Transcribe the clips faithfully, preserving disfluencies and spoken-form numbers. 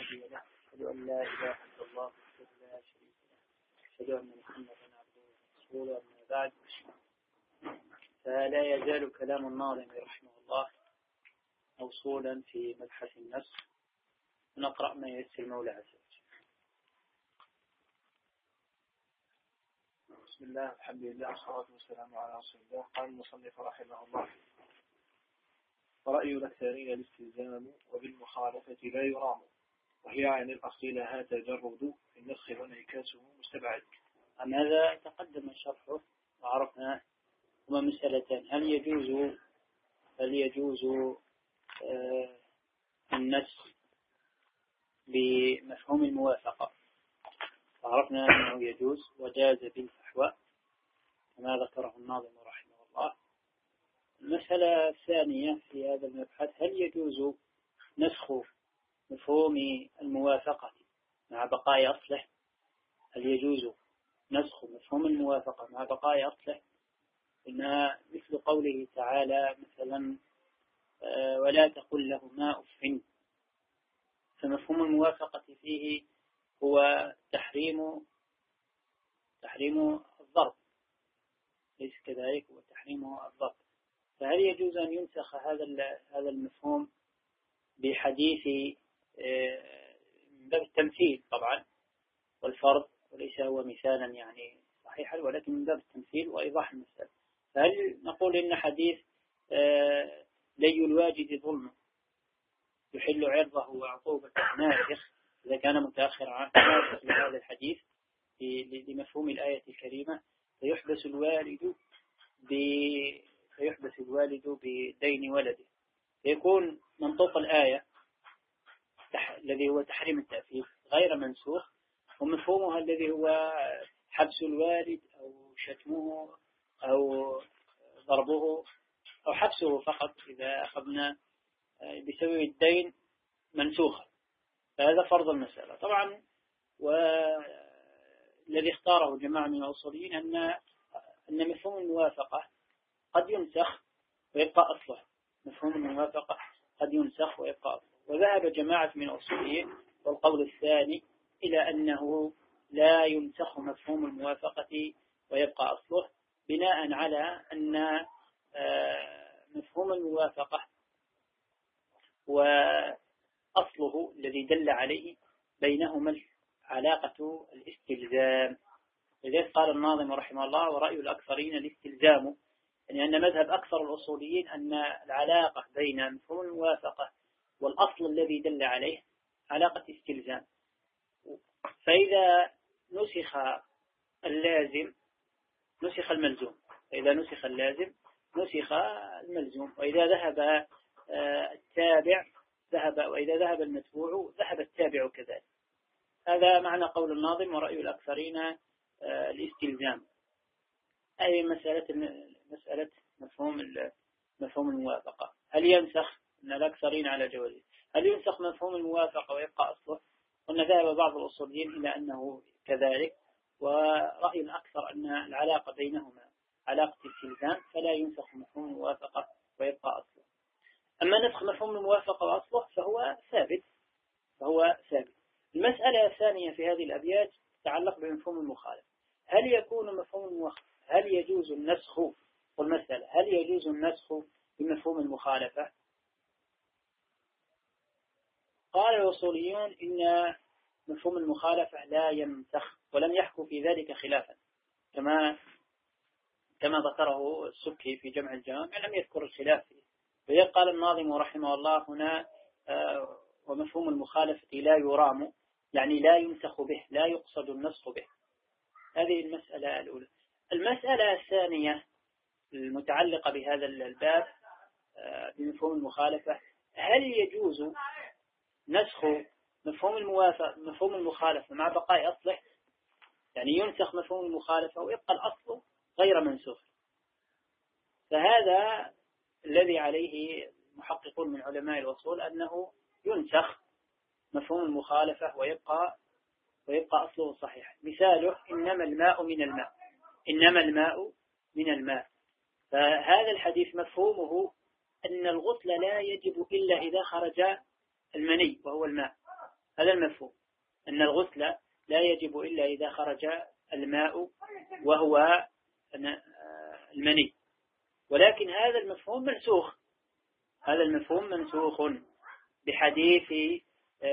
هادي له، أشهد أن لا إله إلا الله وحده لا شريك له، أشهد أن محمدا عبده ورسوله. أما بعد، فلا يزال كلام الناظم رحمه الله موصولا في مبحث النسخ، نقرأ ما ييسر المولى عز وجل. بسم الله، الحمد لله، والصلاة والسلام على رسول الله. قال المصنف رحمه الله: ورأي الأكثرين الاستلزام، وبالمخالفة لا يرام، وهي عن الأصل لها تجرد، في النسخ وانعكاسه مستبعد. أما هذا تقدم شرحه وعرفنا هما مسألتان: هل يجوز هل يجوز آه النسخ بمفهوم الموافقة؟ عرفنا أنه يجوز وجاز بالفحوى كما ذكره الناظم رحمه الله. المسألة الثانية في هذا المبحث: هل يجوز نسخ مفهوم الموافقة مع بقاء أصله؟ هل يجوز نسخ مفهوم الموافقة مع بقاء أصله؟ إنها مثل قوله تعالى مثلا: آه ولا تقل لهما أف. فمفهوم الموافقة فيه هو تحريم تحريم الضرب، ليس كذلك، هو تحريم الضرب. فهل يجوز أن ينسخ هذا هذا المفهوم بحديث من باب التمثيل طبعا والفرض، وليس هو مثالا يعني صحيحا، ولكن من باب التمثيل وإيضاح المسألة؟ فهل نقول إن حديث لي الواجد ظلم يحل عرضه وعقوبة ناسخ إذا كان متأخر عن ناسخ لهذا الحديث لمفهوم الآية الكريمة، فيحبس الوالد فيحبس الوالد بدين ولده، فيكون منطوق الآية الذي هو تحريم التأثير غير منسوخ، ومفهومها الذي هو حبس الوالد أو شتمه أو ضربه أو حبسه فقط إذا أخذنا بسبب الدين منسوخا. فهذا فرض المسألة طبعا. والذي اختاره جماعة من الأصوليين أن أن مفهوم الموافقة قد ينسخ ويبقى أصله، مفهوم الموافقة قد ينسخ ويبقى أصله. وذهب جماعة من الأصوليين والقول الثاني إلى أنه لا ينسخ مفهوم الموافقة ويبقى أصله، بناء على أن مفهوم الموافقة وأصله الذي دل عليه بينهما علاقة الاستلزام. لذلك قال الناظم رحمه الله: ورأي الأكثرين الاستلزام، يعني أن مذهب أكثر الأصوليين أن العلاقة بين مفهوم الموافقة والأصل الذي دل عليه علاقة استلزام. فإذا نسخ اللازم نسخ الملزوم، فإذا نسخ اللازم نسخ الملزوم، وإذا ذهب التابع ذهب وإذا ذهب المتبوع ذهب التابع كذلك. هذا معنى قول الناظم: ورأي الأكثرين الاستلزام، أي مسألة مسألة مفهوم مفهوم الموافقة. هل ينسخ؟ أن الأكثرين على جوازه. هل ينسخ مفهوم الموافقة ويبقى أصله؟ قلنا ذهب بعض الأصوليين إلى أنه كذلك، ورأي الأكثر أن العلاقة بينهما علاقة استلزام، فلا ينسخ مفهوم الموافقة ويبقى أصله. أما نسخ مفهوم الموافقة وأصله فهو ثابت فهو ثابت. المسألة الثانية في هذه الأبيات تتعلق بمفهوم المخالفة. هل يكون مفهوم المخالفة هل يجوز النسخ؟ والمسألة: هل يجوز النسخ بمفهوم المخالفة؟ قال الأصوليون إن مفهوم المخالفة لا ينسخ، ولم يحكوا في ذلك خلافا، كما كما ذكره السبكي في جمع الجوامع، لم يذكر الخلاف فيه. وإذا قال الناظم رحمه الله هنا: آه ومفهوم المخالفة لا يرام، يعني لا ينسخ به، لا يقصد النسخ به. هذه المسألة الأولى. المسألة الثانية المتعلقة بهذا الباب آه بمفهوم المخالفة: هل يجوز نسخ مفهوم الموافق مفهوم المخالفة مع بقاء أصله؟ يعني ينسخ مفهوم المخالفة ويبقى الأصل غير منسوخ. فهذا الذي عليه محققون من علماء الأصول، أنه ينسخ مفهوم المخالفة ويبقى ويبقى أصله صحيح. مثاله: إنما الماء من الماء إنما الماء من الماء. فهذا الحديث مفهومه أن الغسل لا يجب إلا إذا خرج المني وهو الماء، هذا المفهوم، أن الغسل لا يجب إلا إذا خرج الماء وهو المني، ولكن هذا المفهوم منسوخ، هذا المفهوم منسوخ بحديث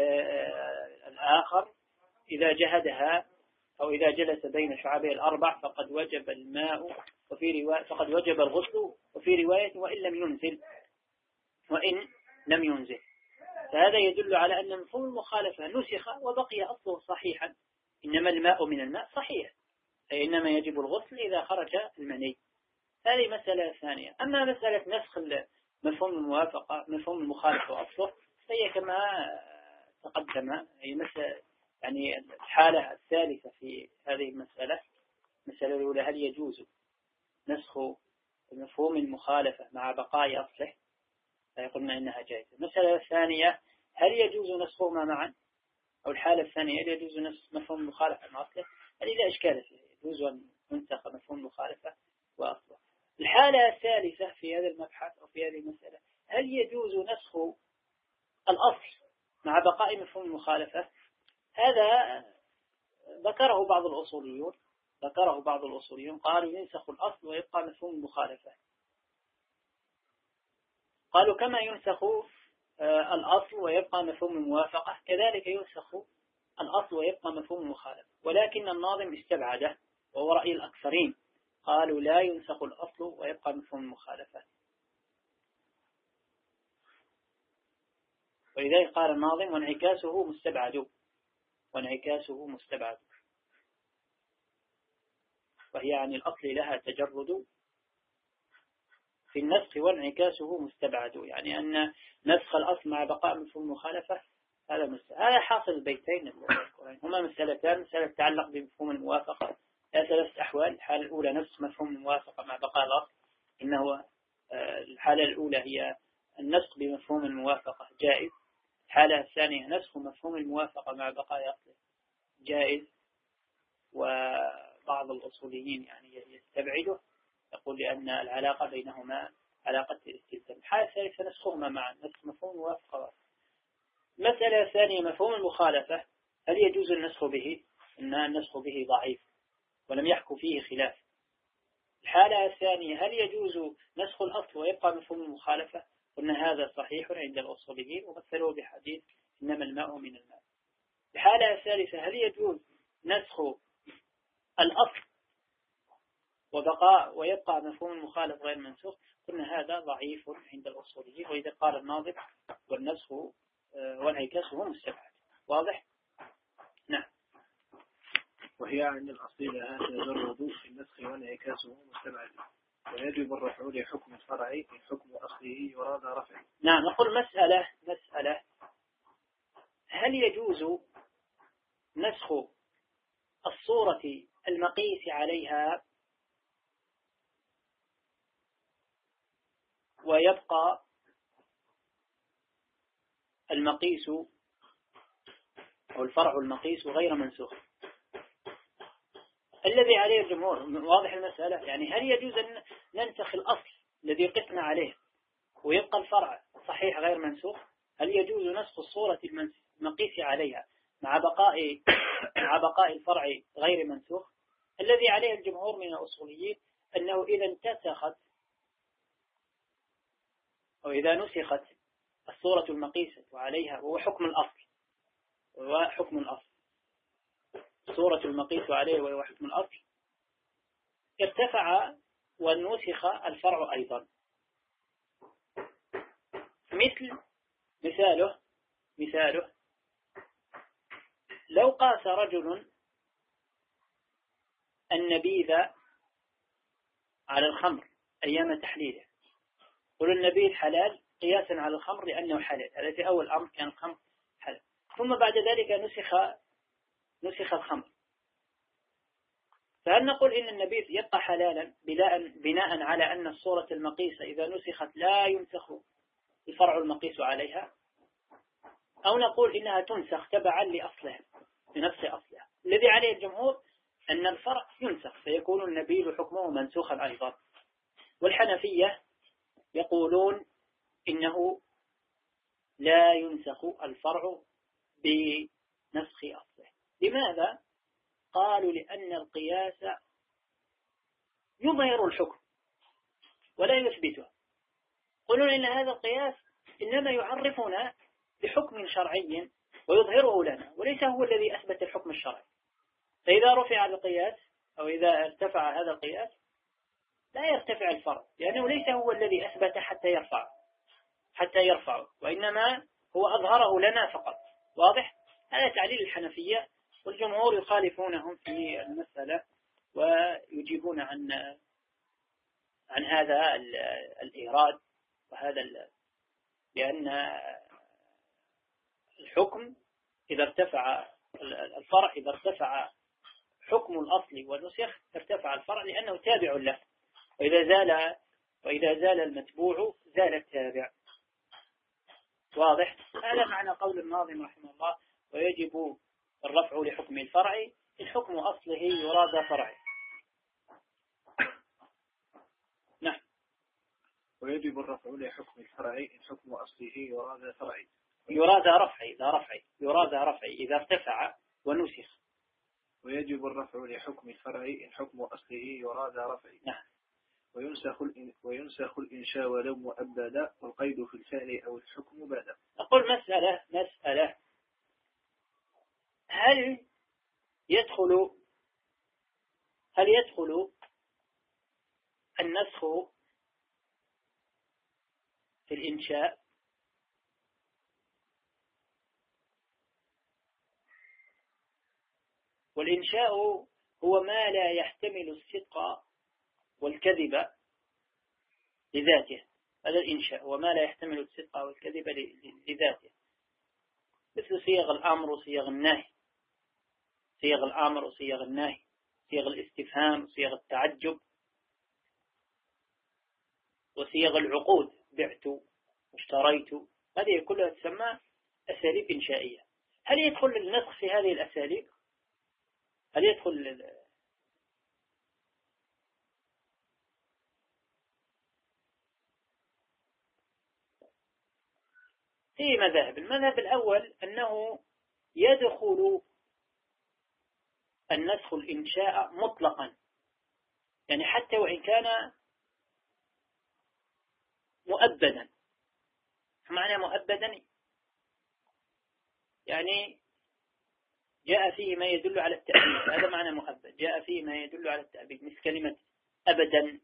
الآخر إذا جهدها أو إذا جلس بين شعبه الأربع فقد وجب الماء، وفي رواية فقد وجب الغسل، وفي رواية وإن لم ينزل وإن لم ينزل. فهذا يدل على أن مفهوم المخالفة نسخ وبقي أصله صحيحا، إنما الماء من الماء صحيح، أي إنما يجب الغسل إذا خرج المني. هذه مسألة ثانية. أما مسألة نسخ مفهوم الموافقة مفهوم المخالفة وأصله فهي كما تقدم، هي مسألة يعني الحالة الثالثة في هذه المسألة. المسألة الأولى هل يجوز نسخ مفهوم المخالفة مع بقاء أصله، فيقولنا إنها جائزة. المسألة الثانية هل يجوز نسخهما معا، أو الحالة الثانية هل يجوز نسخ مفهوم المخالفة مع أصله، هل لا إشكال فيه، يجوز أن ينسخ مفهوم المخالفة وأصله. الحالة الثالثة في هذا المبحث أو في هذه المسألة هل يجوز نسخ الأصل مع بقاء مفهوم المخالفة. هذا ذكره بعض الأصوليون ذكره بعض الأصوليون قالوا ينسخ الأصل ويبقى مفهوم المخالفة. قالوا كما ينسخ الأصل ويبقى مفهوم الموافقة كذلك ينسخ الأصل ويبقى مفهوم المخالفة، ولكن الناظم استبعده وهو رأي الأكثرين، قالوا لا ينسخ الأصل ويبقى مفهوم المخالفة. ولذلك قال الناظم وانعكاسه مستبعد وانعكاسه مستبعد وهي عن الأصل لها تجرد في النسخ وانعكاسه مستبعد، يعني أن نسخ الأصل مع بقاء مفهوم المخالفة هذا مسألة. هذا حاصل البيتين هما مسألتان، مسألة تتعلق بمفهوم الموافقة ثلاث أحوال. الحالة الأولى نسخ مفهوم الموافقة مع بقاء الأصل، إنه الحالة الأولى هي النسخ بمفهوم الموافقة جائز. الحالة الثانية نسخ مفهوم الموافقة مع بقاء أصله جائز، وبعض الأصوليين يعني يستبعده، يقول لأن العلاقة بينهما علاقة الاستلزام. الحالة الثالثة نسخهما معا، نسخ مفهوم الموافقة. المسألة الثانية مفهوم المخالفة هل يجوز النسخ به؟ إن النسخ به ضعيف ولم يحكوا فيه خلاف. الحالة الثانية هل يجوز نسخ الأصل ويبقى مفهوم المخالفة؟ قلنا هذا صحيح عند الأصوليين ومثلوا بحديث إنما الماء من الماء. الحالة الثالثة هل يجوز نسخ الأصل وبقاء ويبقى مفهوم المخالف غير منسوخ؟ قلنا هذا ضعيف عند الأصوليين، وإذا قال الناظم والنسخ وانعكاسه مستبعد. واضح؟ نعم. وهي عن الأصل لها تجرد في النسخ وانعكاسه مستبعد، ويجب الرفع لحكم الفرع من حكم أصله يراد رفعه. نعم. نقول مسألة مسألة هل يجوز نسخ الصورة المقيس عليها ويبقى المقيس أو الفرع المقيس غير منسوخ؟ الذي عليه الجمهور. واضح المسألة؟ يعني هل يجوز أن ننسخ الأصل الذي قسنا عليه ويبقى الفرع صحيح غير منسوخ؟ هل يجوز نسخ الصورة المقيس عليها مع بقاء مع بقاء الفرع غير منسوخ؟ الذي عليه الجمهور من الأصوليين أنه إذا انتسخت أو إذا نسخت الصورة المقيسة عليها، وهو حكم الأصل وهو حكم الأصل صورة المقيس عليه وهو حكم الأصل، ارتفع ونسخ الفرع أيضا. مثل مثاله مثاله لو قاس رجل النبيذ على الخمر أيام تحليله، قل النبيذ حلال قياسا على الخمر لأنه حلال، هذا في أول أمر كان الخمر حلال، ثم بعد ذلك نسخ نسخ الخمر، فهل نقول إن النبيذ يبقى حلالا بناء على أن الصورة المقيسة إذا نسخت لا ينسخ الفرع المقيس عليها، أو نقول إنها تنسخ تبعا لأصلها لنفس أصلها؟ الذي عليه الجمهور أن الفرع ينسخ فيكون النبيذ حكمه منسوخا أيضا. والحنفية يقولون إنه لا ينسخ الفرع نسخ أصله. لماذا؟ قالوا لأن القياس يظهر الحكم ولا يثبته. قلنا إن هذا القياس إنما يعرفنا بحكم شرعي ويظهره لنا، وليس هو الذي أثبت الحكم الشرعي. فإذا رفع القياس أو إذا ارتفع هذا القياس لا يرتفع الفرع، لأنه ليس هو الذي أثبت حتى يرفع حتى يرفعه، وإنما هو أظهره لنا فقط. واضح؟ هذا تعليل الحنفية، والجمهور يخالفونهم في المسألة ويجيبون عن عن هذا الإيراد وهذا، لأن الحكم إذا ارتفع الفرع إذا ارتفع حكم الأصل والنسخ ارتفع الفرع لأنه تابع له، وإذا زال وإذا زال المتبوع زال التابع. واضح؟ هذا معنى قول الناظم رحمه الله: ويجب الرفع لحكم الفرع إن حكم أصله يراد فرعه. نعم. ويجب الرفع لحكم الفرع إن حكم أصله يراد فرعه. يراد رفعه إذا رفعه يراد رفعه إذا ارتفع ونسخ. ويجب الرفع لحكم الفرع إن حكم أصله يراد رفعه. نعم. وينسخ وينسخ الإنشاء ولو مؤبدا، والقيد في الفعل أو الحكم بادا. أقول مسألة مسألة هل يدخل هل يدخل النسخ في الإنشاء؟ والإنشاء هو ما لا يحتمل الصدق والكذب لذاته. هذا الإنشاء هو ما لا يحتمل الصدق والكذب لذاته، مثل صيغ الأمر وصيغ النهي، صيغ الأمر وصيغ النهي، صيغ الاستفهام وصيغ التعجب، وصيغ العقود: بعت واشتريت. هذه كلها تسمى أساليب إنشائية. هل يدخل النسخ في هذه الأساليب؟ هل يدخل في مذاهب؟ المذهب الأول أنه يدخل النسخ الإنشاء مطلقا، يعني حتى وإن كان مؤبدا. معنى مؤبدا يعني جاء فيه ما يدل على التأبيد، هذا معنى مؤبد. جاء فيه ما يدل على التأبيد مثل كلمة أبدا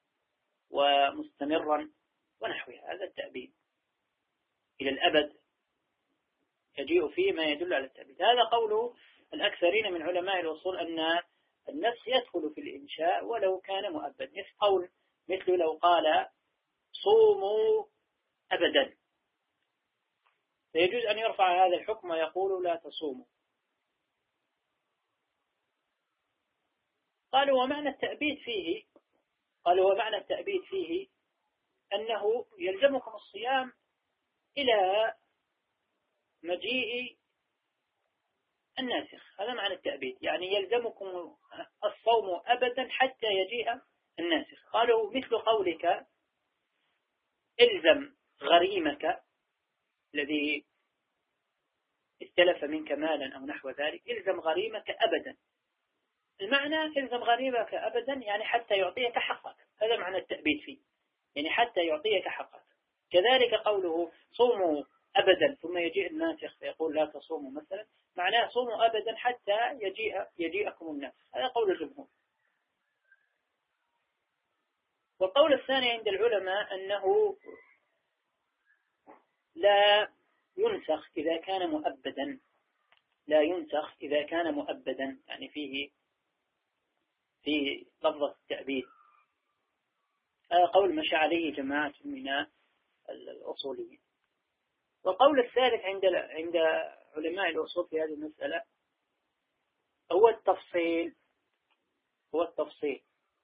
ومستمرا ونحوها، هذا التأبيد إلى الأبد يجيء فيه ما يدل على التأبيد. هذا قول الأكثرين من علماء الأصول أن النفس يدخل في الإنشاء ولو كان مؤبد، مثل قول مثل لو قال صوموا أبدا، فيجوز أن يرفع هذا الحكم ويقول لا تصوموا. قالوا ومعنى التأبيد فيه قالوا ومعنى التأبيد فيه أنه يلزمكم الصيام إلى مجيء الناسخ. هذا معنى التأبيد، يعني يلزمكم الصوم أبدا حتى يجيء الناسخ. قالوا مثل قولك إلزم غريمك الذي استلف منك مالا أو نحو ذلك، إلزم غريمك أبدا. المعنى إلزم غريمك أبدا يعني حتى يعطيك حقك، هذا معنى التأبيد فيه، يعني حتى يعطيك حقك. كذلك قوله صوموا أبدا ثم يجيء الناسخ فيقول لا تصوموا مثلا، معناه صوموا أبدا حتى يجيء يجيئكم الناسخ. هذا قول الجمهور. والقول الثاني عند العلماء أنه لا ينسخ إذا كان مؤبدا، لا ينسخ إذا كان مؤبدا، يعني فيه في لفظة التأبيد. هذا قول مشى عليه جماعة من الأصوليين. والقول الثالث عند عند علماء الأصول في هذه المسألة هو التفصيل هو التفصيل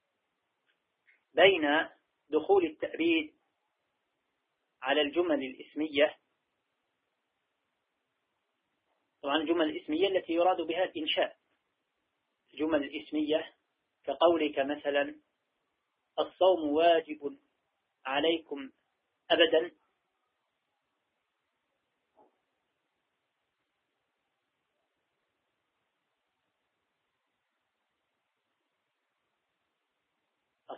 بين دخول التأبيد على الجمل الإسمية. طبعا الجمل الإسمية التي يراد بها الإنشاء، الجمل الإسمية كقولك مثلا الصوم واجب عليكم أبدا،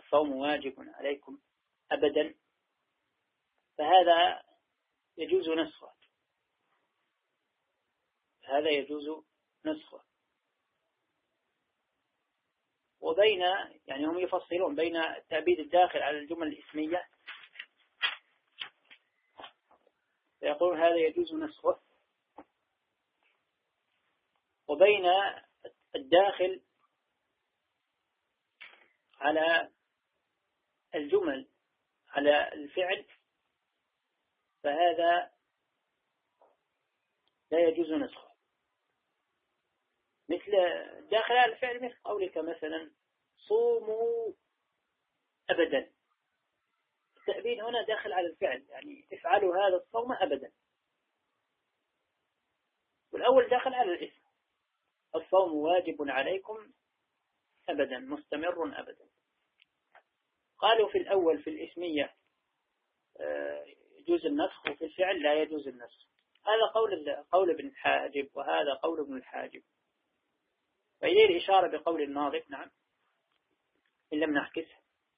الصوم واجب عليكم أبدا، فهذا يجوز نسخه، هذا يجوز نسخه. وبين يعني هم يفصلون بين التأبيد الداخل على الجمل الإسمية، فيقول هذا يجوز نسخه، وبين الداخل على الجمل على الفعل، فهذا لا يجوز نسخه. مثل داخل على الفعل مثل قولك مثلا صوموا أبدا، التأبيد هنا داخل على الفعل، يعني افعلوا هذا الصوم أبدا، والأول داخل على الاسم، الصوم واجب عليكم أبدا مستمر أبدا. قالوا في الأول في الإسمية يجوز النسخ، وفي الفعل لا يجوز النسخ. هذا قول قول ابن الحاجب، وهذا قول ابن الحاجب، وإليه الإشارة بقول الناظم. نعم إن لم نعكسه.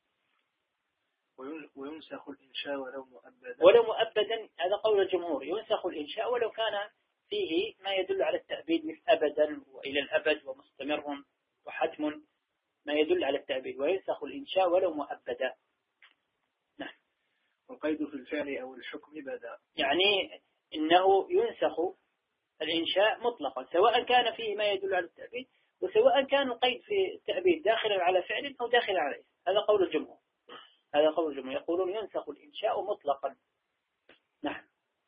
وينسخ الإنشاء ولو مؤبدا، ولو مؤبدا هذا قول الجمهور، ينسخ الإنشاء ولو كان فيه ما يدل على التأبيد مثل أبدا وإلى الأبد ومستمر وحتم، ما يدل على التأبيد، وينسخ الإنشاء ولو مؤبدا. نعم. والقيد في الفعل أو الحكم بدا، يعني إنه ينسخ الإنشاء مطلقا سواء كان فيه ما يدل على التأبيد، وسواء كان القيد في التأبيد داخلا على فعل أو داخلا على اسم. هذا قول الجمهور، هذا قول الجمهور، يقولون ينسخ الإنشاء مطلقا. نعم.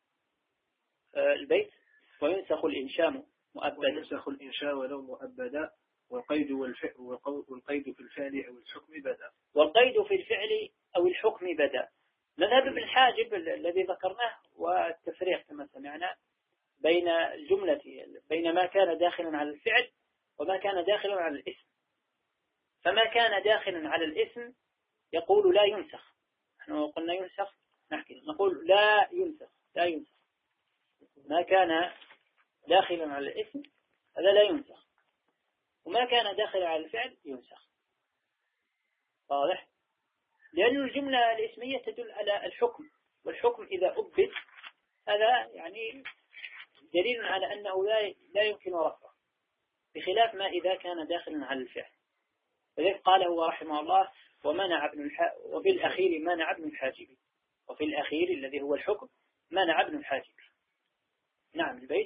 البيت وينسخ الإنشاء مؤبدا، وينسخ الإنشاء ولو مؤبدا، والقيد والفعل والقيد في الفعل أو الحكم بدا، والقيد في الفعل أو الحكم بدا. مذهب ابن الحاجب الذي ذكرناه، والتفريق كما سمعنا بين الجملة، بين ما كان داخلا على الفعل وما كان داخلا على الاسم. فما كان داخلا على الاسم يقول لا ينسخ، نحن قلنا ينسخ نحكي نقول لا ينسخ لا ينسخ. ما كان داخلا على الاسم هذا لا ينسخ، وما كان داخلا على الفعل ينسخ. واضح؟ لأن الجملة الاسمية تدل على الحكم، والحكم إذا أبد هذا يعني دليل على أنه لا لا يمكن رفعه، بخلاف ما إذا كان داخلا على الفعل. فذلك قال هو رحمه الله ومنع ابن الح... وبالأخير منع ابن الحاجب، وفي الأخير الذي هو الحكم منع ابن الحاجب. نعم. البيت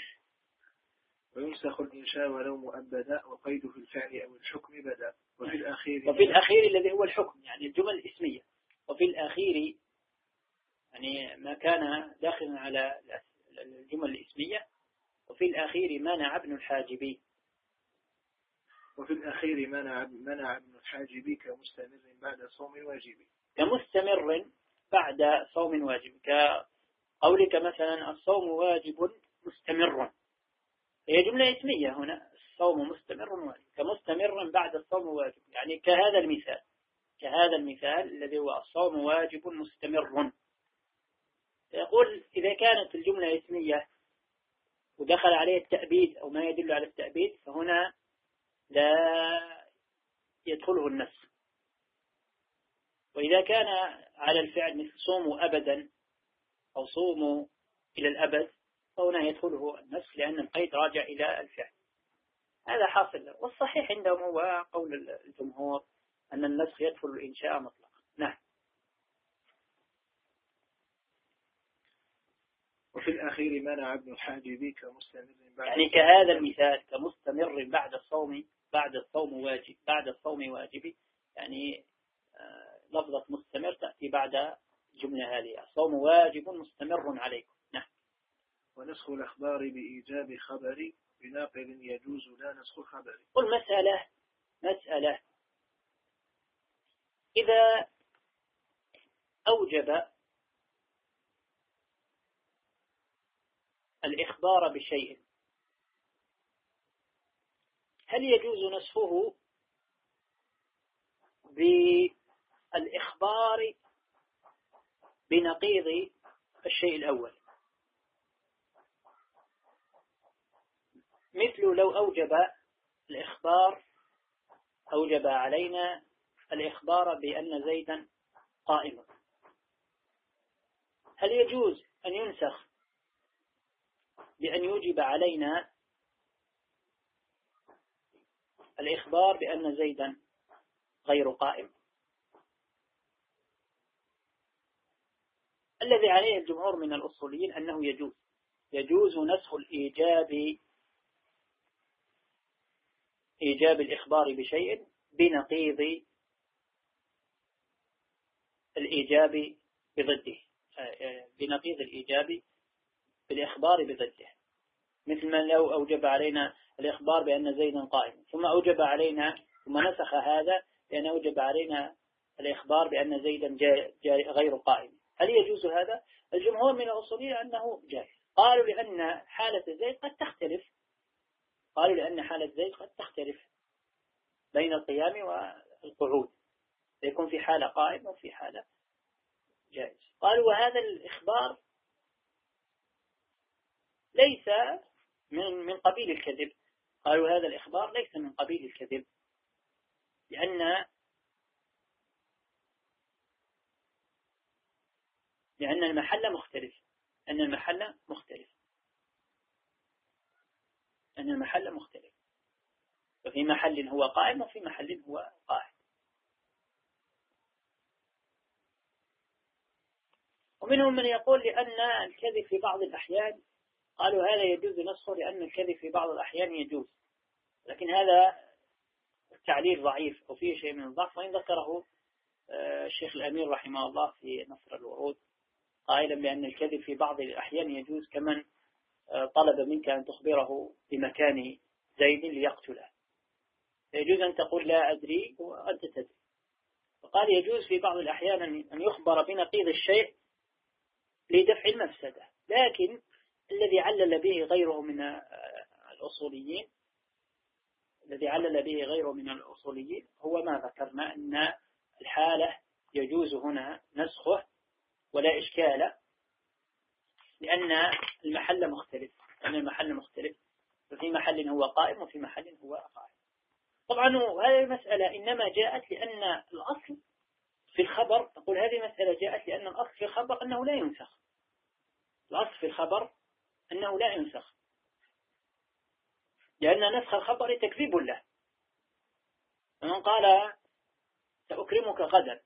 وينسخ الإنشاء ولو مؤبدا، وقيد في الفعل أو الحكم بدا، وفي الأخير وفي الأخير الذي هو الحكم يعني الجمل الاسمية، وفي الأخير يعني ما كان داخلا على الجمل الاسمية، وفي الأخير منع ابن الحاجبي. وفي الأخير منع منع ابن الحاجب كمستمر بعد صوم واجب، كمستمر بعد صوم واجب، كقولك مثلا الصوم واجب مستمر، هي جملة اسمية هنا، الصوم مستمر واجب، كمستمر بعد الصوم واجب، يعني كهذا المثال كهذا المثال الذي هو الصوم واجب مستمر. يقول إذا كانت الجملة اسمية ودخل عليه التأبيد أو ما يدل على التأبيد فهنا لا يدخله النص. وإذا كان على الفعل مثل صوموا أبدا أو صوموا إلى الأبد فهنا يدخله النص، لأن القيد راجع إلى الفعل. هذا حاصل له. والصحيح عندهم هو قول الجمهور أن النسخ يدخل الإنشاء مطلقا. نعم. وفي الأخير منع ابن الحاجب كمستمر بعد يعني كهذا المثال كمستمر بعد الصوم بعد الصوم واجب بعد الصوم واجب، يعني آه لفظة مستمر تأتي بعد الجملة هذه، الصوم واجب مستمر عليكم. نعم. ونسخ الأخبار بإيجاب خبر بناقل يجوز لا نسخ خبر. قل مسألة مسألة إذا أوجب الإخبار بشيء هل يجوز نسخه بالإخبار بنقيض الشيء الأول؟ مثل لو أوجب الإخبار أوجب علينا الإخبار بأن زيدا قائم، هل يجوز أن ينسخ بأن يوجب علينا الإخبار بأن زيدا غير قائم؟ الذي عليه الجمهور من الأصوليين أنه يجوز يجوز نسخ الإيجاب إيجاب الإخبار بشيء بنقيض الإيجاب بضده، بنقيض الإيجاب بالإخبار بضده، مثل ما لو أوجب علينا الإخبار بأن زيدا قائم ثم أوجب علينا ثم نسخ هذا لأن أوجب علينا الإخبار بأن زيدا جاي جاي غير قائم، هل يجوز هذا؟ الجمهور من الأصوليين أنه جائز، قالوا لأن حالة زيد قد تختلف قالوا لأن حالة زيد قد تختلف بين القيام والقعود، يكون في حالة قائم وفي حالة جائز. قالوا وهذا الإخبار ليس من من قبيل الكذب، قالوا هذا الإخبار ليس من قبيل الكذب، لأن لأن المحل مختلف أن المحل مختلف أن المحل مختلف ففي محل هو قائم وفي محل هو قاعد. ومنهم من يقول لأن الكذب في بعض الأحيان، قالوا هذا يجوز نصه لأن الكذب في بعض الأحيان يجوز، لكن هذا التعليل ضعيف وفيه شيء من الضعف، وإن ذكره الشيخ الأمير رحمه الله في نصر الورود قائلا بأن الكذب في بعض الأحيان يجوز، كمن طلب منك أن تخبره بمكان زيد ليقتله، يجوز أن تقول لا أدري وأنت تدري، فقال يجوز في بعض الأحيان أن يخبر بنقيض الشيء لدفع المفسدة، لكن الذي علل به غيره من الأصوليين الذي علل به غيره من الأصوليين هو ما ذكرنا أن الحالة يجوز هنا نسخه ولا إشكال، لأن المحل مختلف لأن المحل مختلف ففي محل هو قائم وفي محل هو قائم. طبعا هذه المسألة إنما جاءت لأن الأصل في الخبر، أقول هذه مسألة جاءت لأن الأصل في الخبر أنه لا ينسخ، الأصل في الخبر أنه لا ينسخ، لأن نسخ الخبر تكذيب له، من قال سأكرمك غدا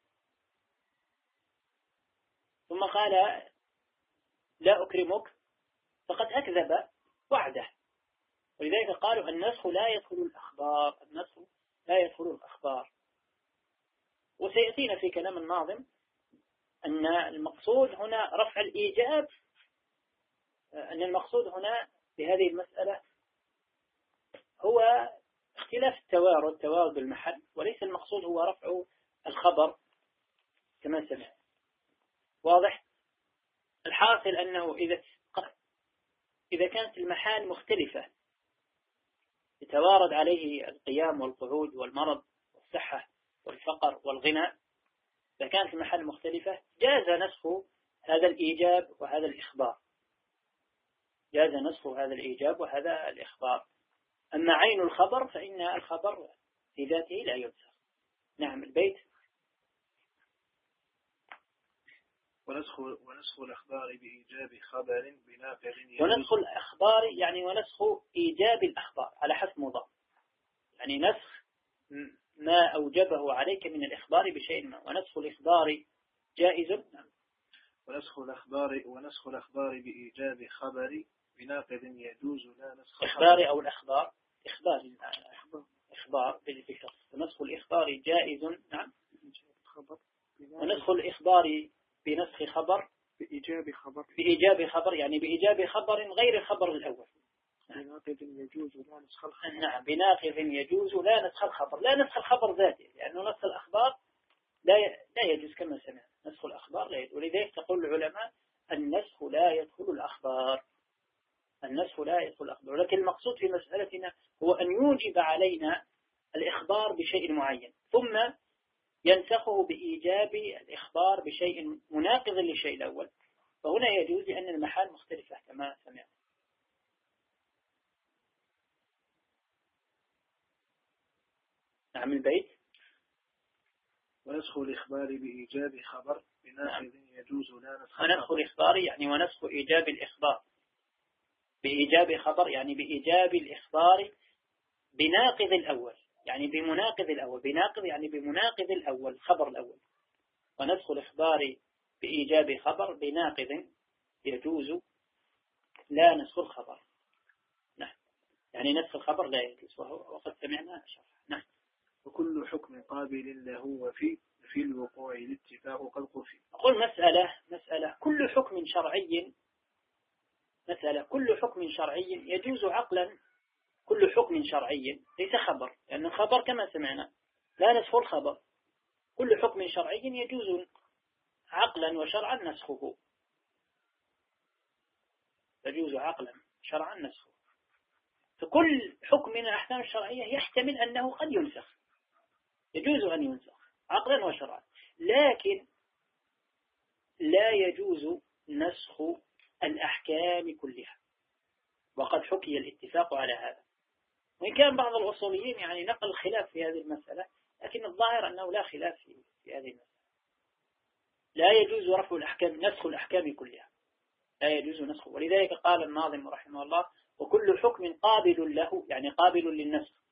ثم قال لا أكرمك فقد أكذب وعده، ولذلك قالوا النسخ لا يدخل الأخبار النسخ لا يدخل الأخبار. وسيأتينا في كلام الناظم أن المقصود هنا رفع الإيجاب، أن المقصود هنا بهذه المسألة هو اختلاف التوارد توارد المحل، وليس المقصود هو رفع الخبر كما سمع. واضح؟ الحاصل أنه إذا إذا كانت المحال مختلفة يتوارد عليه القيام والقعود والمرض والصحة والفقر والغنى، إذا كانت المحال مختلفة جاز نسخ هذا الإيجاب وهذا الإخبار جاز نسخ هذا الإيجاب وهذا الإخبار. أما عين الخبر فإن الخبر في ذاته لا ينسخ. نعم البيت. ونسخ ونسخ الأخبار بإيجاب خبر بناقض، ونسخ الأخبار يعني ونسخ إيجاب الأخبار على حسب مضاف، يعني نسخ ما أوجبه عليك من الإخبار بشيء ما، ونسخ الإخبار جائز. ونسخ الأخبار ونسخ الأخبار بإيجاب خبر بناقض يجوز لا نسخ إخبار أو الأخبار إخبار إخبار بالذكر، ونسخ الإخبار جائز. نعم. ونسخ الإخبار بنسخ خبر بإيجاب خبر بإيجاب خبر يعني بإيجاب خبر غير الخبر الأول. بناقض يجوز لا نسخ الخبر. نعم بناقض يجوز لا نسخ الخبر، لا نسخ الخبر ذاته، لأنه نسخ الأخبار لا لا يجوز كما سمعنا، نسخ الأخبار لا يجوز، ولذلك تقول العلماء النسخ لا يدخل الأخبار النسخ لا يدخل الأخبار، ولكن المقصود في مسألتنا هو أن يوجب علينا الإخبار بشيء معين ثم ينسخه بإيجاب الإخبار بشيء مناقض للشيء الأول، فهنا يجوز لأن المحال مختلفة كما سمعنا. نعم البيت. ونسخ الإخبار بإيجاب خبر بناقض يجوز لا نسخ ونسخ الإخبار يعني ونسخ إيجاب الإخبار بإيجاب خبر يعني بإيجاب الإخبار بناقض الأول يعني بمناقض الأول بناقض يعني بمناقض الأول خبر الأول. ونسخ الإخبار بإيجاب خبر بناقض يجوز لا نسخ الخبر. نعم يعني نسخ الخبر لا يجوز وقد سمعنا شرح. نعم. وكل حكم قابل له وفي في الوقوع الاتفاق قد قفي. أقول مسألة مسألة كل حكم شرعي مسألة كل حكم شرعي يجوز عقلا. كل حكم شرعي ليس خبر لأن الخبر كما سمعنا لا نسخ الخبر. كل حكم شرعي يجوز عقلا وشرعا نسخه. يجوز عقلا شرعا نسخه. فكل حكم من الأحكام الشرعية يحتمل أنه قد ينسخ يجوز أن ينسخ عقلا وشرعا لكن لا يجوز نسخ الأحكام كلها. وقد حكي الاتفاق على هذا وإن كان بعض الأصوليين يعني نقل الخلاف في هذه المسألة لكن الظاهر أنه لا خلاف في هذه المسألة. لا يجوز رفع الأحكام نسخ الأحكام كلها لا يجوز نسخه. ولذلك قال الناظم رحمه الله وكل حكم قابل له يعني قابل للنسخ.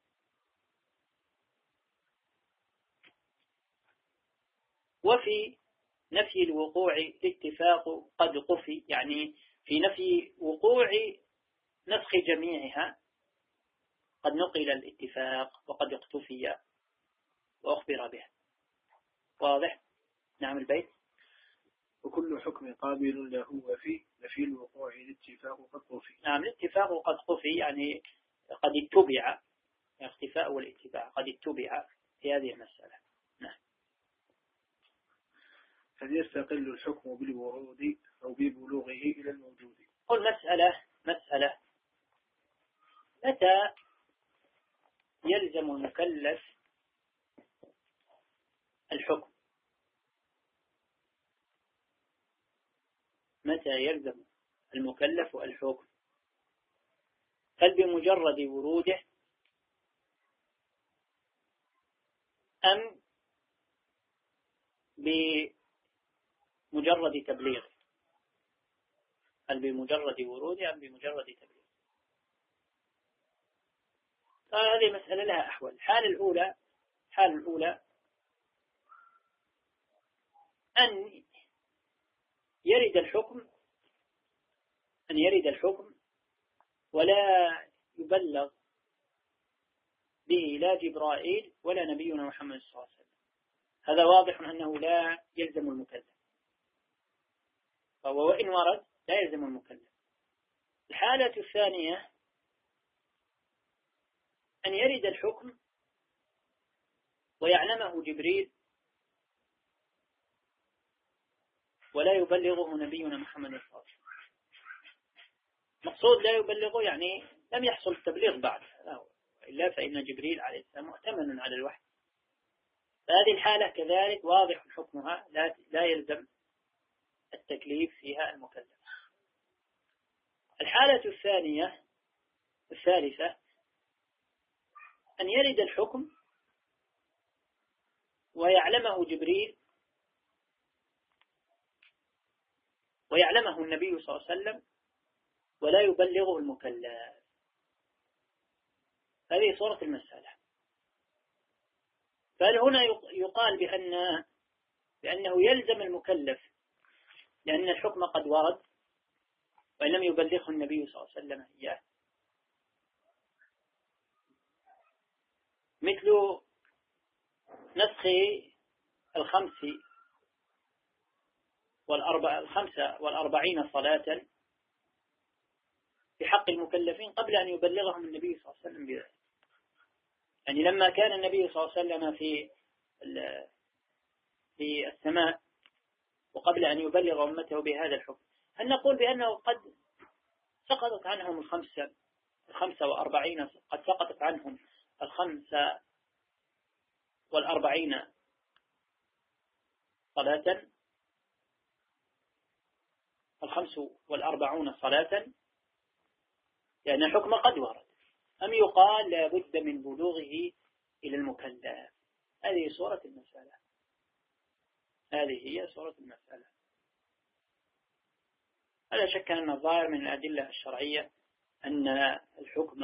وفي نفي الوقوع الاتفاق قد قفي يعني في نفي وقوع نسخ جميعها قد نقل الاتفاق وقد اقتفي وأخبر به. واضح؟ نعم البيت. وكل حكم قابل له وفي نفي الوقوع الاتفاق قد قفي. نعم الاتفاق قد قفي يعني قد اتبع الاختفاء والاتباع قد اتبع في هذه المسألة. نعم. هل يستقل الحكم بالورود أو ببلوغه إلى الموجود؟ قل مسألة مسألة متى يلزم المكلف الحكم؟ متى يلزم المكلف الحكم؟ هل بمجرد وروده أم بمجرد تبليغ؟ هل بمجرد وروده أم بمجرد تبليغ؟ هذه مسألة لها أحوال. الحالة الأولى الحالة الأولى أن يرد الحكم أن يرد الحكم ولا يبلغ به لا جبرائيل ولا نبينا محمد صلى الله عليه وسلم. هذا واضح أنه لا يلزم المكلف. فهو وإن ورد لا يلزم المكلف. الحالة الثانية أن يرد الحكم ويعلمه جبريل ولا يبلغه نبينا محمد صلى الله عليه وسلم. مقصود لا يبلغه يعني لم يحصل التبليغ بعد إلا فإن جبريل عليه السلام مؤتمن على الوحي. فهذه الحالة كذلك واضح حكمها لا لا يلزم التكليف فيها المكلف. الحالة الثانية الثالثة أن يرد الحكم ويعلمه جبريل ويعلمه النبي صلى الله عليه وسلم ولا يبلغه المكلف. هذه صورة المسألة. فهل هنا يقال بأن بأنه يلزم المكلف لأن الحكم قد ورد وإن لم يبلغه النبي صلى الله عليه وسلم إياه، مثل نسخ الخمس والأربع الخمسة والأربعين صلاة في حق المكلفين قبل أن يبلغهم النبي صلى الله عليه وسلم بذلك. يعني لما كان النبي صلى الله عليه وسلم في في السماء وقبل أن يبلغ أمته بهذا الحكم، هل نقول بأنه قد سقطت عنهم الخمسة الخمسة وأربعين قد سقطت عنهم الخمسة والأربعين صلاة الخمس والأربعون صلاة لأن الحكم قد ورد، أم يقال لا بد من بلوغه إلى المكلف؟ هذه صورة المسألة. هذه هي صورة المسألة. لا شك أن الظاهر من الأدلة الشرعية أن الحكم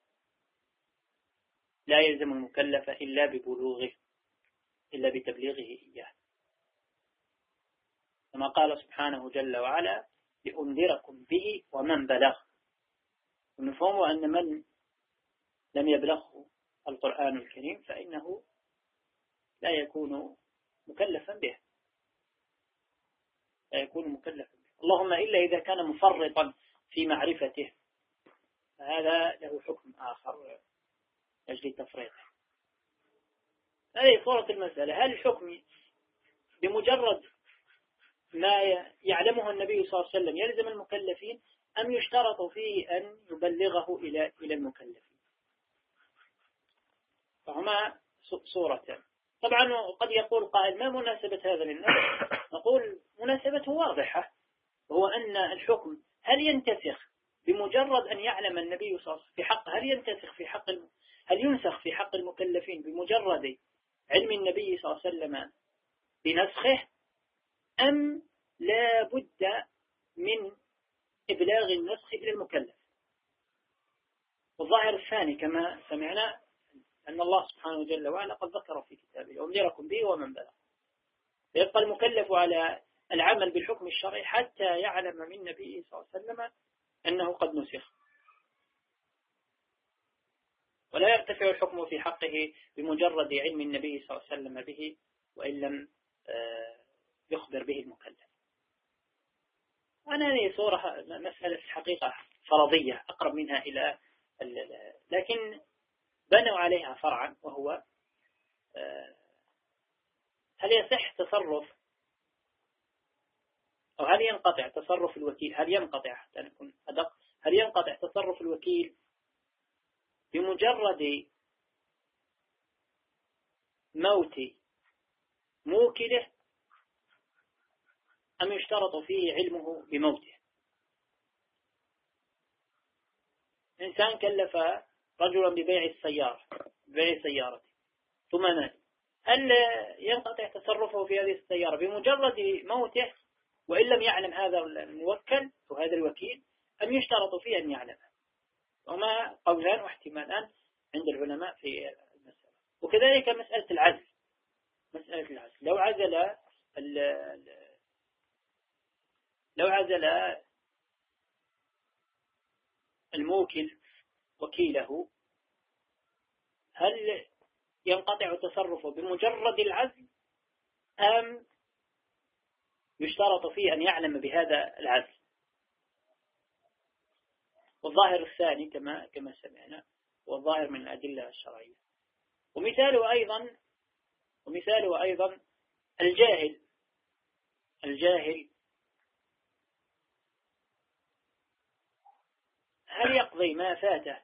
لا يلزم المكلف إلا ببلوغه، إلا بتبليغه إياه، كما قال سبحانه جل وعلا: لأنذركم به ومن بلغ. ونفهم أن من لم يبلغه القرآن الكريم فإنه لا يكون مكلفا به، لا يكون مكلفا به، اللهم إلا إذا كان مفرطا في معرفته، فهذا له حكم آخر أجل تفريطه. هذه صورة المسألة. هل الحكم بمجرد ما يعلمه النبي صلى الله عليه وسلم يلزم المكلفين، أم يشترط فيه أن يبلغه إلى إلى المكلفين؟ فهما صورتان. طبعا قد يقول قائل: ما مناسبة هذا للنص؟ نقول مناسبته واضحة، وهو أن الحكم هل ينتسخ بمجرد أن يعلم النبي صلى الله عليه وسلم في حق هل ينتسخ في حق هل ينسخ في حق المكلفين بمجرد علم النبي صلى الله عليه وسلم بنسخه، أم لا بد من إبلاغ النسخ إلى المكلف؟ والظاهر الثاني كما سمعنا، أن الله سبحانه جل وعلا قد ذكر في كتابه: أنذركم به ومن بلغ. فيبقى المكلف على العمل بالحكم الشرعي حتى يعلم من نبيه صلى الله عليه وسلم أنه قد نسخ، ولا يرتفع الحكم في حقه بمجرد علم النبي صلى الله عليه وسلم به وإن لم يخبر به المكلف. أنا هذه صورة مسألة حقيقة فرضية أقرب منها إلى، لكن بنوا عليها فرعا، وهو هل يصح تصرف أو هل ينقطع تصرف الوكيل، هل ينقطع حتى نكون أدق هل ينقطع تصرف الوكيل بمجرد موت موكله، أم يشترط فيه علمه بموته؟ إنسان كلف رجلا ببيع السيارة ببيع سيارته ثم مات، هل ينقطع تصرفه في هذه السيارة بمجرد موته وإن لم يعلم هذا الموكل وهذا الوكيل، أم يشترط فيه أن يعلمه؟ وما قولان واحتمالان عند العلماء في المسألة. وكذلك مسألة العزل، مسألة العزل لو عزل لو عزل الموكل وكيله، هل ينقطع تصرفه بمجرد العزل، أم يشترط فيه أن يعلم بهذا العزل؟ والظاهر الثاني كما كما سمعنا، والظاهر من الأدلة الشرعية. ومثاله أيضا ومثاله أيضا الجاهل الجاهل هل يقضي ما فاته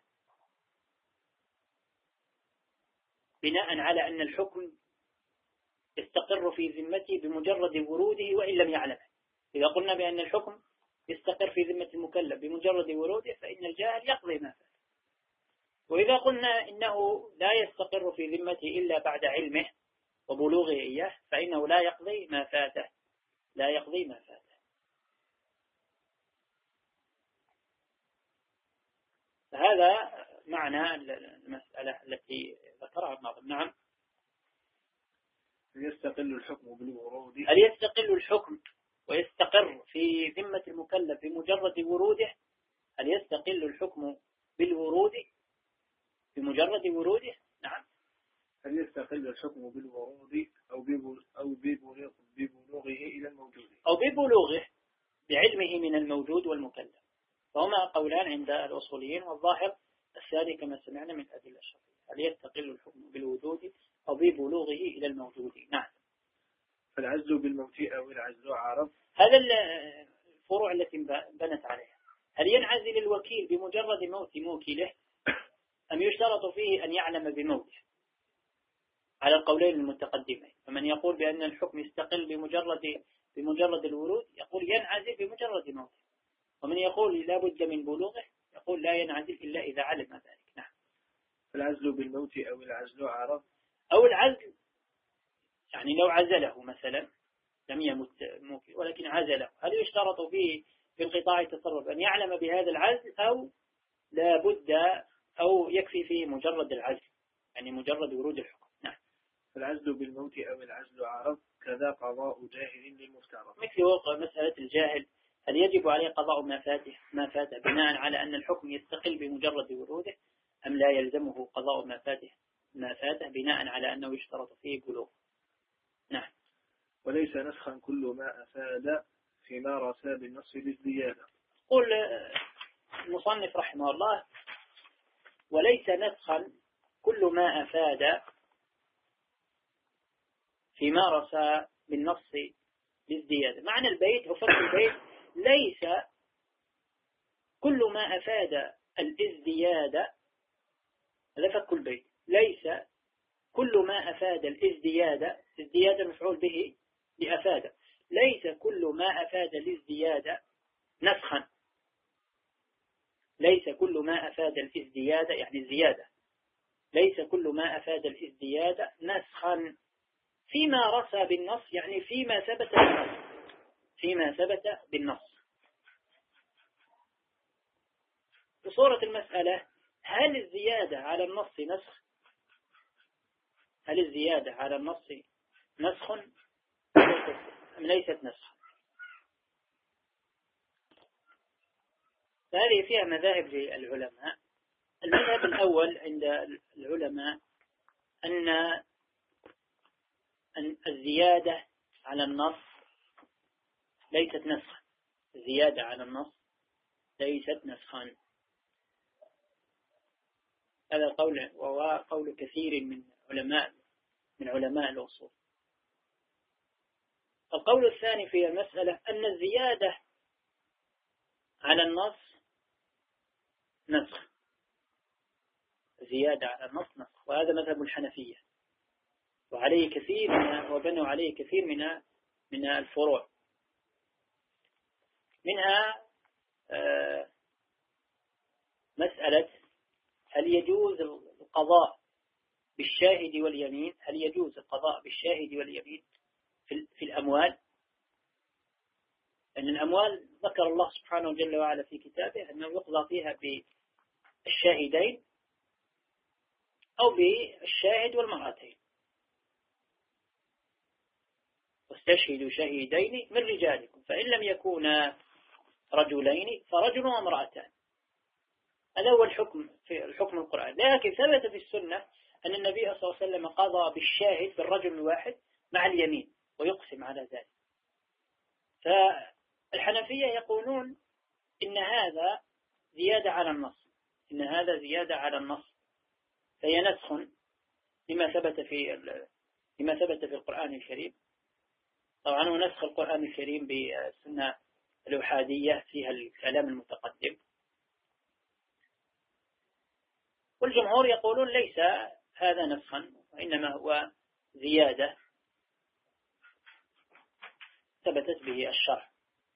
بناء على أن الحكم يستقر في ذمته بمجرد وروده وإن لم يعلمه؟ إذا قلنا بأن الحكم يستقر في ذمة المكلف بمجرد وروده، فإن الجاهل يقضي ما فاته. وإذا قلنا إنه لا يستقر في ذمته إلا بعد علمه وبلوغه إياه، فإنه لا يقضي ما فاته لا يقضي ما فاته. هذا معنى المسألة التي ذكرها الناظم. نعم. هل يستقل الحكم بالورود هل يستقل الحكم ويستقر في ذمة المكلف بمجرد وروده؟ هل يستقل الحكم بالورود بمجرد وروده؟ نعم. هل يستقل الحكم بالورود أو أو ببلوغه إلى الموجود أو ببلوغه بعلمه من الموجود والمكلف؟ فهما قولان عند الأصوليين، والظاهر الثاني كما سمعنا من الأدلة الشرعية. هل يستقل الحكم بالوجود أو ببلوغه إلى الموجود؟ نعم. فالعزل بالموت أو العزل عرض، هذا الفروع التي بنت عليها. هل ينعزل الوكيل بمجرد موت موكله، أم يشترط فيه أن يعلم بموته؟ على القولين المتقدمين. فمن يقول بأن الحكم يستقل بمجرد بمجرد الورود يقول ينعزل بمجرد موته، ومن يقول لا بد من بلوغه يقول لا ينعزل إلا إذا علم ذلك. نعم. فالعزل بالموت أو العزل عرض، أو العزل يعني لو عزله مثلا لم يمت موكل ولكن عزله، هل يشترط فيه في انقطاع التصرف أن يعلم بهذا العزل أو لا بد أو يكفي فيه مجرد العزل يعني مجرد ورود الحكم؟ نعم. العزل بالموت أو العزل عرض كذا قضاء جاهل للمفترض. مثل وقع مسألة الجاهل، هل يجب عليه قضاء ما فاته ما فات بناء على أن الحكم يستقل بمجرد وروده أم لا يلزمه قضاء ما فاته ما فاته بناء على أنه يشترط فيه بلوغ؟ نعم. وليس نسخا كل ما أفاد فيما رسى بالنص للزيادة. قل المصنف رحمه الله وليس نسخا كل ما أفاد فيما رسى بالنص للزيادة. معنى البيت وفك البيت ليس كل ما أفاد الازديادة، هذا فك البيت، ليس كل ما أفاد الازديادة، ازديادة مفعول به لأفاد، ليس كل ما أفاد الازديادة نسخا، ليس كل ما أفاد الازديادة يعني الزيادة، ليس كل ما أفاد الازديادة نسخا فيما رسى بالنص يعني فيما ثبت بالنص، فيما ثبت بالنص. بصورة المسألة هل الزيادة على النص نسخ؟ هل الزيادة على النص نسخ أم ليست نسخ؟ فهذه فيها مذاهب للعلماء. المذهب الأول عند العلماء أن أن الزيادة على النص ليست نسخا، الزيادة على النص ليست نسخا. هذا قول وهو قول كثير من علماء من علماء الأصول. القول الثاني في المسألة أن الزيادة على النص نسخ، زيادة على النص نسخ، وهذا مذهب الحنفية وعليه كثير من وبنوا عليه كثير من من الفروع، منها مسألة هل يجوز القضاء بالشاهد واليمين، هل يجوز القضاء بالشاهد واليمين في, في الأموال؟ أن الأموال ذكر الله سبحانه جل وعلا في كتابه أنه يقضى فيها بالشاهدين أو بالشاهد والمرأتين، واستشهدوا شهيدين من رجالكم فإن لم يكونا رجلين فرجل وامرأتان. هذا هو الحكم في الحكم القرآن، لكن ثبت في السنة أن النبي صلى الله عليه وسلم قضى بالشاهد بالرجل الواحد مع اليمين ويقسم على ذلك. فالحنفية يقولون إن هذا زيادة على النص، إن هذا زيادة على النص فهي نسخ لما ثبت في لما ثبت في القرآن الكريم. طبعا هو نسخ القرآن الكريم بالسنة الأحادية فيها الكلام المتقدم. والجمهور يقولون ليس هذا نسخا وإنما هو زيادة ثبتت به الشرع.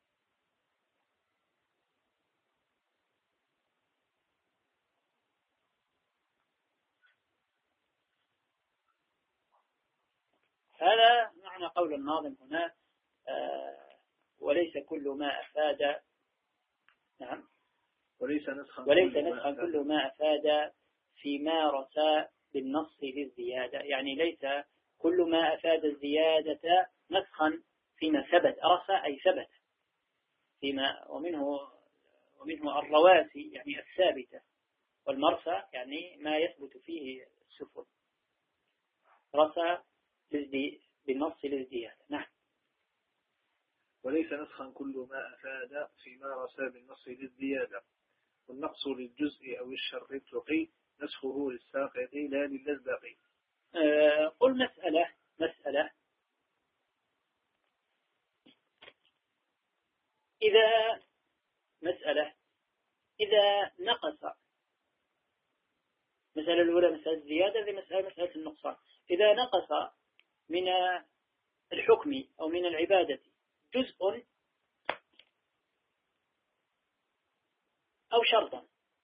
هذا معنى قول الناظم هنا آه وليس كل ما أفاد نعم وليس نسخا وليس نسخا كل ما أفاد فيما رسى بالنص للزيادة، يعني ليس كل ما أفاد الزيادة نسخا فيما ثبت، رسى أي ثبت فيما ومنه ومنه الرواسي يعني الثابتة، والمرسى يعني ما يثبت فيه السفل، رسى بالنص للزيادة. نعم. وليس نسخا كل ما أفاد فيما رسى بالنص للزيادة، والنقص للجزء أو الشر التقي نسخه للساقط لا للذبقي. أه قل مسألة مسألة إذا مسألة إذا نقص، مسألة الأولى مسألة الزيادة، ذي مسألة مسألة النقصان. إذا نقص من الحكم أو من العبادة جزء أو شرطا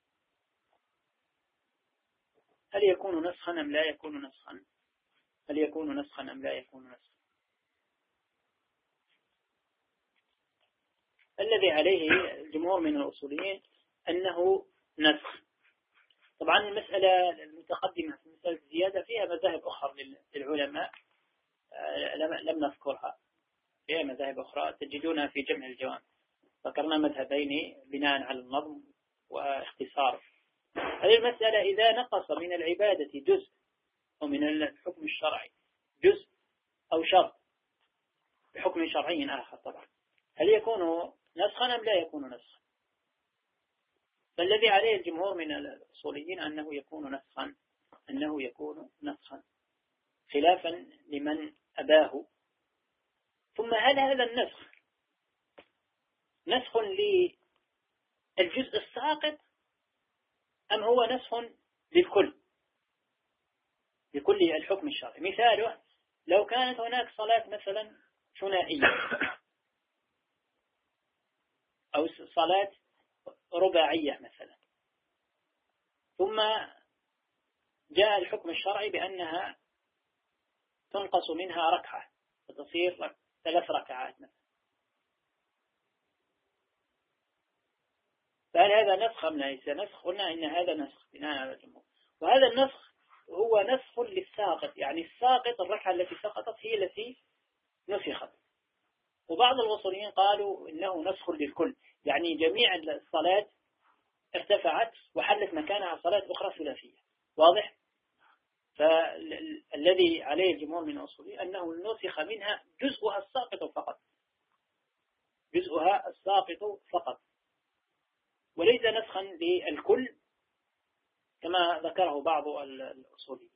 هل يكون نسخا أم لا يكون نسخا؟ هل يكون نسخا أم لا يكون نسخا؟ الذي عليه الجمهور من الأصوليين أنه نسخ. طبعا المسألة المتقدمة في مسألة الزيادة فيها مذاهب أخرى للعلماء لم نذكرها، فيها مذاهب أخرى تجدونها في جمع الجوامع. ذكرنا مذهبين بناء على النظم واختصار. هذه المسألة إذا نقص من العبادة جزء أو من الحكم الشرعي جزء أو شرط بحكم شرعي آخر طبعا، هل يكون نسخا أم لا يكون نسخا؟ فالذي عليه الجمهور من الأصوليين أنه يكون نسخا، أنه يكون نسخا خلافا لمن أباه. ثم هل هذا النسخ نسخ للجزء الساقط أم هو نسخ للكل لكل الحكم الشرعي؟ مثاله لو كانت هناك صلاة مثلا ثنائية أو صلاة رباعية مثلا، ثم جاء الحكم الشرعي بأنها تنقص منها ركعة فتصير ثلاث ركعات مثلا، فهل هذا نسخ أم ليس نسخ؟ قلنا إن هذا نسخ بناء على الجمهور. وهذا النسخ هو نسخ للساقط، يعني الساقط الركعة التي سقطت هي التي نسخت. وبعض الأصوليين قالوا إنه نسخ للكل، يعني جميع الصلاة ارتفعت وحلت مكانها صلاة أخرى ثلاثية. واضح؟ فالذي عليه الجمهور من الأصوليين أنه نسخ منها جزءها الساقط فقط، جزءها الساقط فقط، وليس نسخا للكل كما ذكره بعض الأصوليين.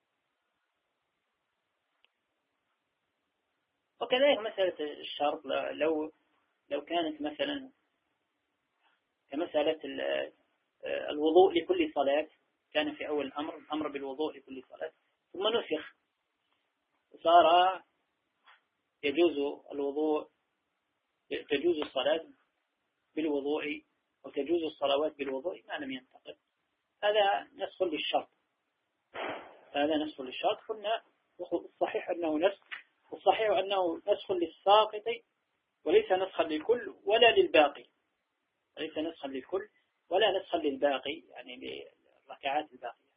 وكذلك مسألة الشرط، لو لو كانت مثلا كمسألة الوضوء لكل صلاة، كان في أول الأمر الأمر بالوضوء لكل صلاة ثم نسخ صار يجوز الوضوء تجوز الصلاة بالوضوء وتجوز الصلوات بالوضوء ما لم ينتقل، هذا نسخ للشرط، هذا نسخ للشرط. قلنا الصحيح أنه نسخ، والصحيح أنه نسخ للساقط وليس نسخا للكل ولا للباقي، وليس نسخا للكل ولا نسخا للباقي، يعني للركعات الباقية.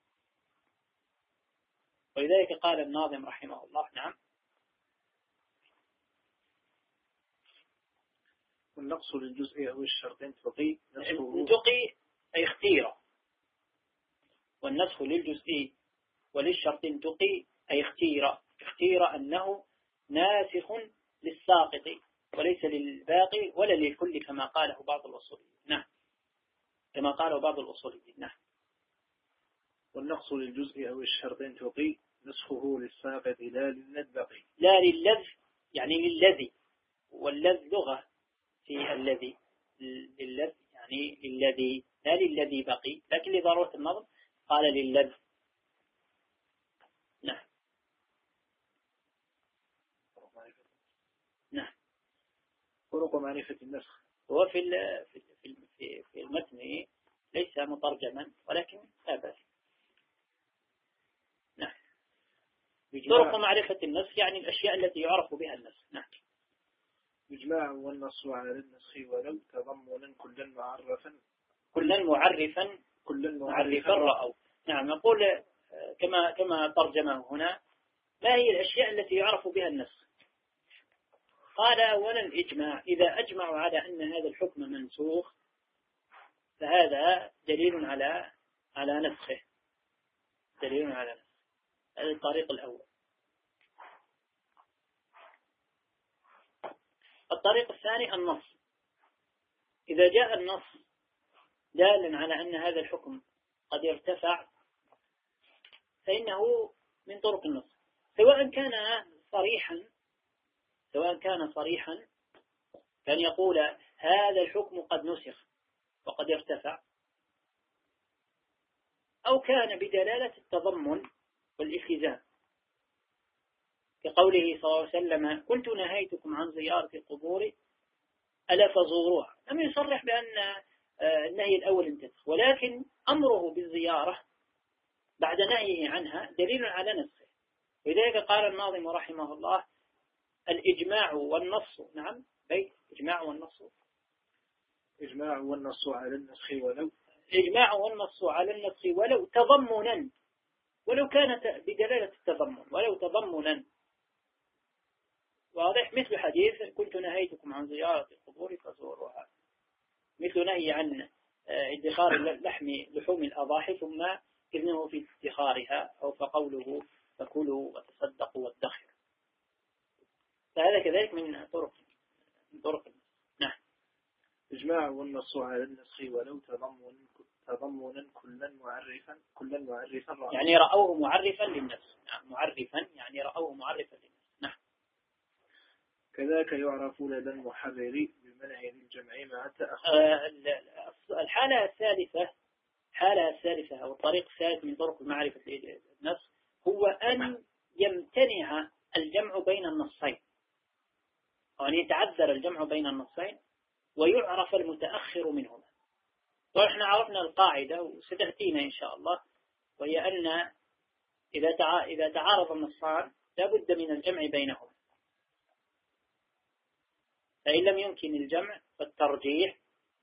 ولذلك قال الناظم رحمه الله: نعم، والنقص للجزء أو الشرطين تقي تقي أي اختيره، والنسخ للجزء وللشرطين تقي أي اختيره، اختير أنه ناسخ للساقط وليس للباقي ولا للكل كما قاله بعض الأصوليين. نعم، كما قاله بعض الأصوليين. نعم. والنقص للجزء أو الشرطين تقي نسخه للساقط لا للذ بقي، لا للذ يعني للذي، والذ لغة في الذي، للذ يعني للذي لا للذي بقي، لكن لضرورة النظم قال للذ. نعم. نعم. طرق معرفة النسخ. هو في في في في المتن ليس مترجما ولكن لا بأس. نعم. طرق معرفة النسخ يعني الأشياء التي يعرف بها النسخ. نعم. إجماع والنص على النسخ ولو تضمنا كلا معرفا كلا معرفا كلا معرفا رأوا. نعم. نقول كما كما ترجمه هنا: ما هي الأشياء التي يعرف بها النسخ؟ قال: أولا الإجماع، إذا أجمعوا على أن هذا الحكم منسوخ فهذا دليل على على نسخه، دليل على نسخه. هذا الطريق الأول. الطريق الثاني النص، إذا جاء النص دالا على أن هذا الحكم قد يرتفع فإنه من طرق النص، سواء كان صريحا سواء كان صريحا كان يقول هذا الحكم قد نسخ وقد ارتفع، أو كان بدلالة التضمن والالتزام، كقوله صلى الله عليه وسلم: كنت نهيتكم عن زيارة القبور ألا فزوروها. لم يصرح بأن النهي الأول انتسخ، ولكن أمره بالزيارة بعد نهيه عنها دليل على نسخه. ولذلك قال الناظم رحمه الله: الإجماع والنص. نعم، بيت إجماع والنص إجماع والنص على النسخ ولو إجماع والنص على النسخ ولو تضمنا، ولو كانت بدلالة التضمن، ولو تضمنا. واضح؟ مثل حديث كنت نهيتكم عن زيارة القبور فزوروها، مثل نهي عن ادخار لحم لحوم الأضاحي ثم إذنه في ادخارها، أو فقوله فكلوا وتصدقوا وادخروا. فهذا كذلك من طرق من طرق نعم. إجماع والنص على النسخ ولو تضمن تضمنا كلا معرفا كلا معرفا رأى. يعني رأوه معرفا للنفس. نعم، معرفا يعني رأوه معرفا للنفس. نعم. كذاك يعرف لدى المحرر بمنع الجمع مع التأخر. آه الحالة الثالثة الحالة الثالثة أو الطريق الثالث من طرق معرفة النفس هو أن يمتنع الجمع بين النصين، أو أن يتعذر الجمع بين النصين ويعرف المتأخر منهما. ونحن عرفنا القاعدة وستأتينا إن شاء الله، وهي أن إذا إذا تعارض النصان لا بد من الجمع بينهما، فإن لم يمكن الجمع فالترجيح،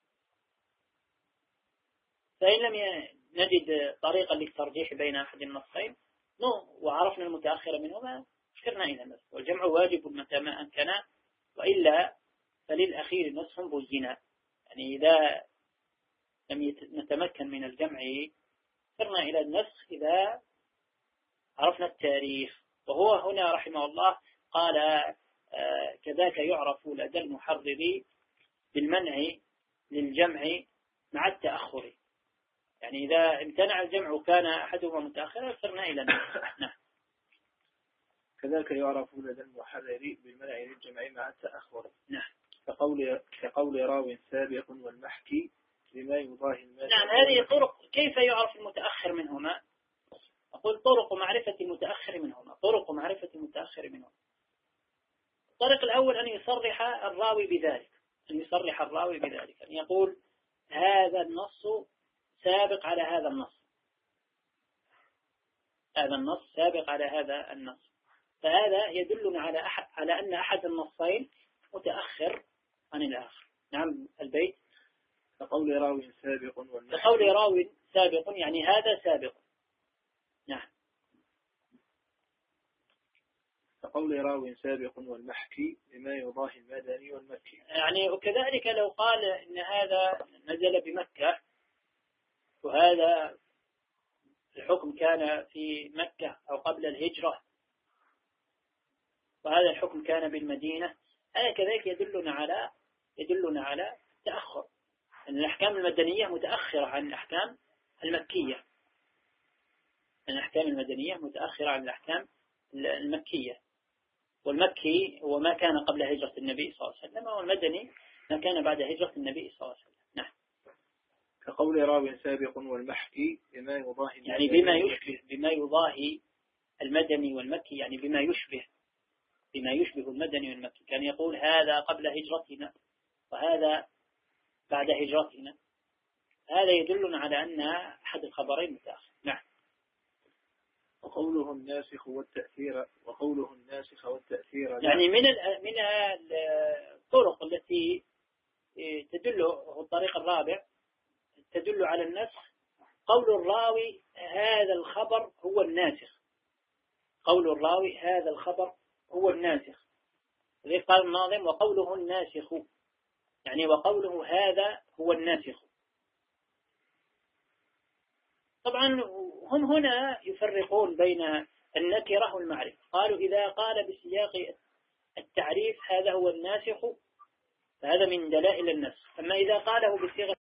فإن لم نجد طريقا للترجيح بين أحد النصين وعرفنا المتأخر منهما شرنا إلى النسخ، والجمع واجب متى ما أمكن، وإلا فللأخير نسخ بينا. يعني إذا لم نتمكن من الجمع صرنا إلى النسخ إذا عرفنا التاريخ. وهو هنا رحمه الله قال آه كذاك يعرف لدى المحرر بالمنع للجمع مع التأخر، يعني إذا امتنع الجمع وكان أحدهما متأخرا صرنا إلى النسخ. نعم. كذاك يعرف لدى المحرر بالمنع للجمع مع التأخر. نعم. كقول كقول راو سابق والمحكي لما يضاهي المال. نعم، هذه طرق. كيف يعرف المتأخر منهما؟ أقول طرق معرفة المتأخر منهما طرق معرفة المتأخر منهما الطريق الأول أن يصرح الراوي بذلك أن يصرح الراوي بذلك أن يقول هذا النص سابق على هذا النص هذا النص سابق على هذا النص فهذا يدلنا على أحد على أن أحد النصين متأخر عن الآخر. نعم. البيت كقول راو سابق والمحكي. كقول راو سابق يعني هذا سابق. نعم. كقول راو سابق والمحكي لما يضاهي المدني والمكي. يعني وكذلك لو قال إن هذا نزل بمكة وهذا الحكم كان في مكة أو قبل الهجرة وهذا الحكم كان بالمدينة، هذا كذلك يدلنا على يدلنا على تأخر، أن الأحكام المدنية متأخرة عن الأحكام المكية أن الأحكام المدنية متأخرة عن الأحكام المكية، والمكي هو ما كان قبل هجرة النبي صلى الله عليه وسلم، والمدني ما كان بعد هجرة النبي صلى الله عليه وسلم. نعم. كقول راو سابق والمحكي بما يضاهي يعني بما يشبه بما يضاهي المدني والمكي، يعني بما يشبه بما يشبه المدني والمكي، كان يقول هذا قبل هجرتنا وهذا بعد هجرتنا، هذا يدلنا على أن أحد الخبرين متأخر. نعم. وقوله الناسخ والتأثير وقوله الناسخ والتأثير يعني من من الطرق التي تدل، الطريق الرابع تدل على النسخ قول الراوي هذا الخبر هو الناسخ قول الراوي هذا الخبر هو الناسخ زي قال الناظم وقوله الناسخ، يعني وقوله هذا هو الناسخ. طبعا هم هنا يفرقون بين النكرة والمعرفة، قالوا إذا قال بسياق التعريف هذا هو الناسخ فهذا من دلائل النسخ، أما إذا قاله بصيغة